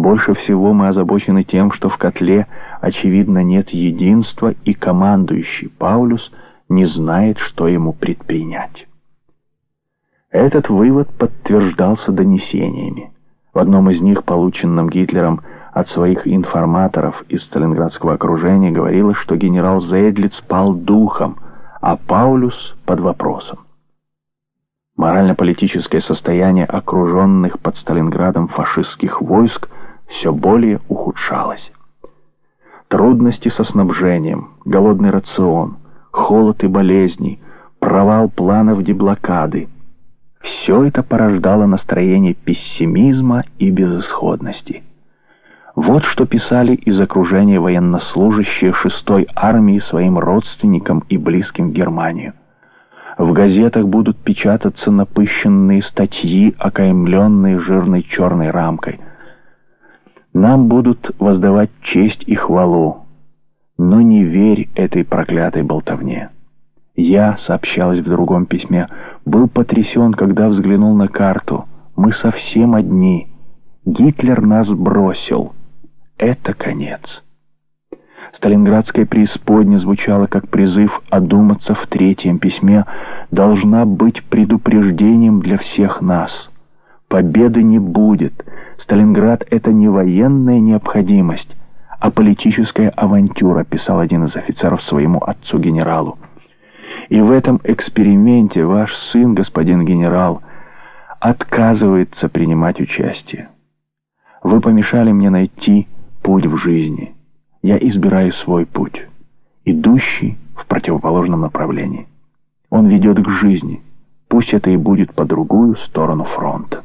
Больше всего мы озабочены тем, что в котле, очевидно, нет единства, и командующий Паулюс не знает, что ему предпринять. Этот вывод подтверждался донесениями. В одном из них, полученном Гитлером от своих информаторов из Сталинградского окружения, говорилось, что генерал Зейдлиц пал духом, а Паулюс под вопросом. Морально-политическое состояние окруженных под Сталинградом фашистских войск все более ухудшалось. Трудности со снабжением, голодный рацион, холод и болезни, провал планов деблокады — все это порождало настроение пессимизма и безысходности. Вот что писали из окружения военнослужащие 6-й армии своим родственникам и близким в Германию. В газетах будут печататься напыщенные статьи, окаймленные жирной черной рамкой. Нам будут воздавать честь и хвалу, но не верь этой проклятой болтовне. Я, сообщалось в другом письме, был потрясен, когда взглянул на карту. Мы совсем одни. Гитлер нас бросил. Это конец. Сталинградская преисподня звучала как призыв одуматься в 3-м письме, должна быть предупреждением для всех нас. Победы не будет. Сталинград — это не военная необходимость, а политическая авантюра, писал один из офицеров своему отцу-генералу. И в этом эксперименте ваш сын, господин генерал, отказывается принимать участие. Вы помешали мне найти путь в жизни. Я избираю свой путь, идущий в противоположном направлении. Он ведет к жизни, пусть это и будет по другую сторону фронта.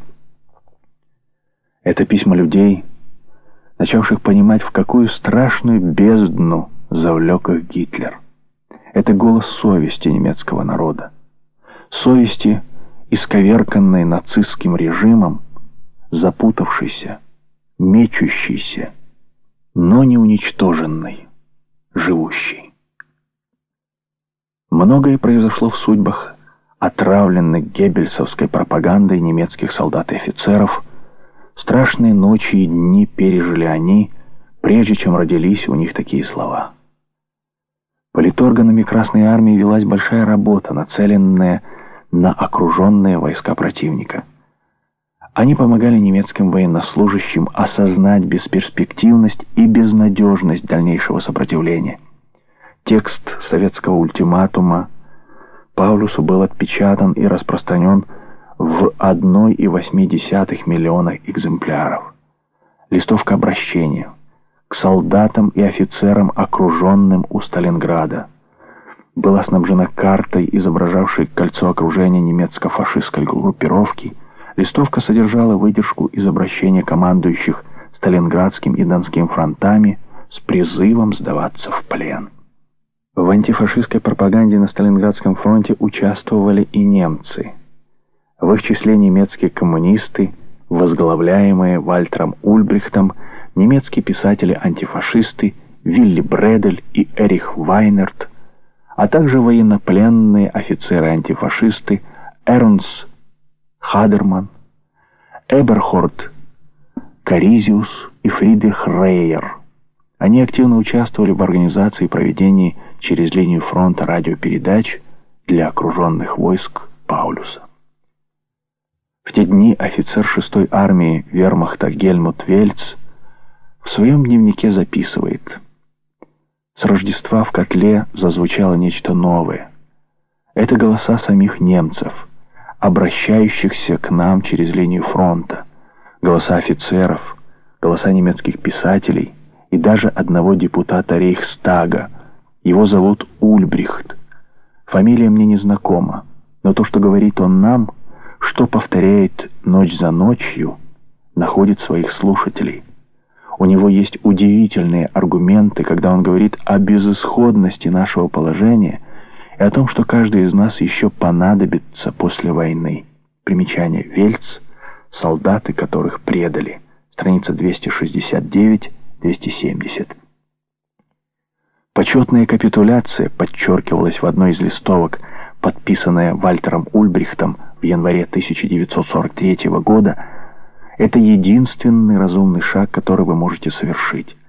Это письма людей, начавших понимать, в какую страшную бездну завлек их Гитлер. Это голос совести немецкого народа. Совести, исковерканной нацистским режимом, запутавшейся, мечущейся, но не уничтоженной, живущей. Многое произошло в судьбах отравленных геббельсовской пропагандой немецких солдат и офицеров. Страшные ночи и дни пережили они, прежде чем родились у них такие слова. Политорганами Красной Армии велась большая работа, нацеленная на окруженные войска противника. Они помогали немецким военнослужащим осознать бесперспективность и безнадежность дальнейшего сопротивления. Текст советского ультиматума Паулюсу был отпечатан и распространен в 1,8 миллиона экземпляров. Листовка обращения к солдатам и офицерам, окруженным у Сталинграда, была снабжена картой, изображавшей кольцо окружения немецко-фашистской группировки. Листовка содержала выдержку из обращения командующих Сталинградским и Донским фронтами с призывом сдаваться в плен. В антифашистской пропаганде на Сталинградском фронте участвовали и немцы. В их числе немецкие коммунисты, возглавляемые Вальтером Ульбрихтом, немецкие писатели-антифашисты Вилли Бредель и Эрих Вайнерт, а также военнопленные офицеры-антифашисты Эрнст Хадерман, Эберхард Каризиус и Фридрих Рейер. Они активно участвовали в организации и проведении через линию фронта радиопередач для окруженных войск Паулюса. В те дни офицер 6-й армии вермахта Гельмут Вельц в своем дневнике записывает: «С Рождества в котле зазвучало нечто новое. Это голоса самих немцев, обращающихся к нам через линию фронта, голоса офицеров, голоса немецких писателей и даже одного депутата Рейхстага. Его зовут Ульбрихт. Фамилия мне незнакома, но то, что говорит он нам, что повторяет ночь за ночью, находит своих слушателей. У него есть удивительные аргументы, когда он говорит о безысходности нашего положения и о том, что каждый из нас еще понадобится после войны». Примечание: Вельц, солдаты, которых предали. Страница 269-270. Почетная капитуляция подчеркивалась в одной из листовок, подписанная Вальтером Ульбрихтом в январе 1943 года. Это единственный разумный шаг, который вы можете совершить.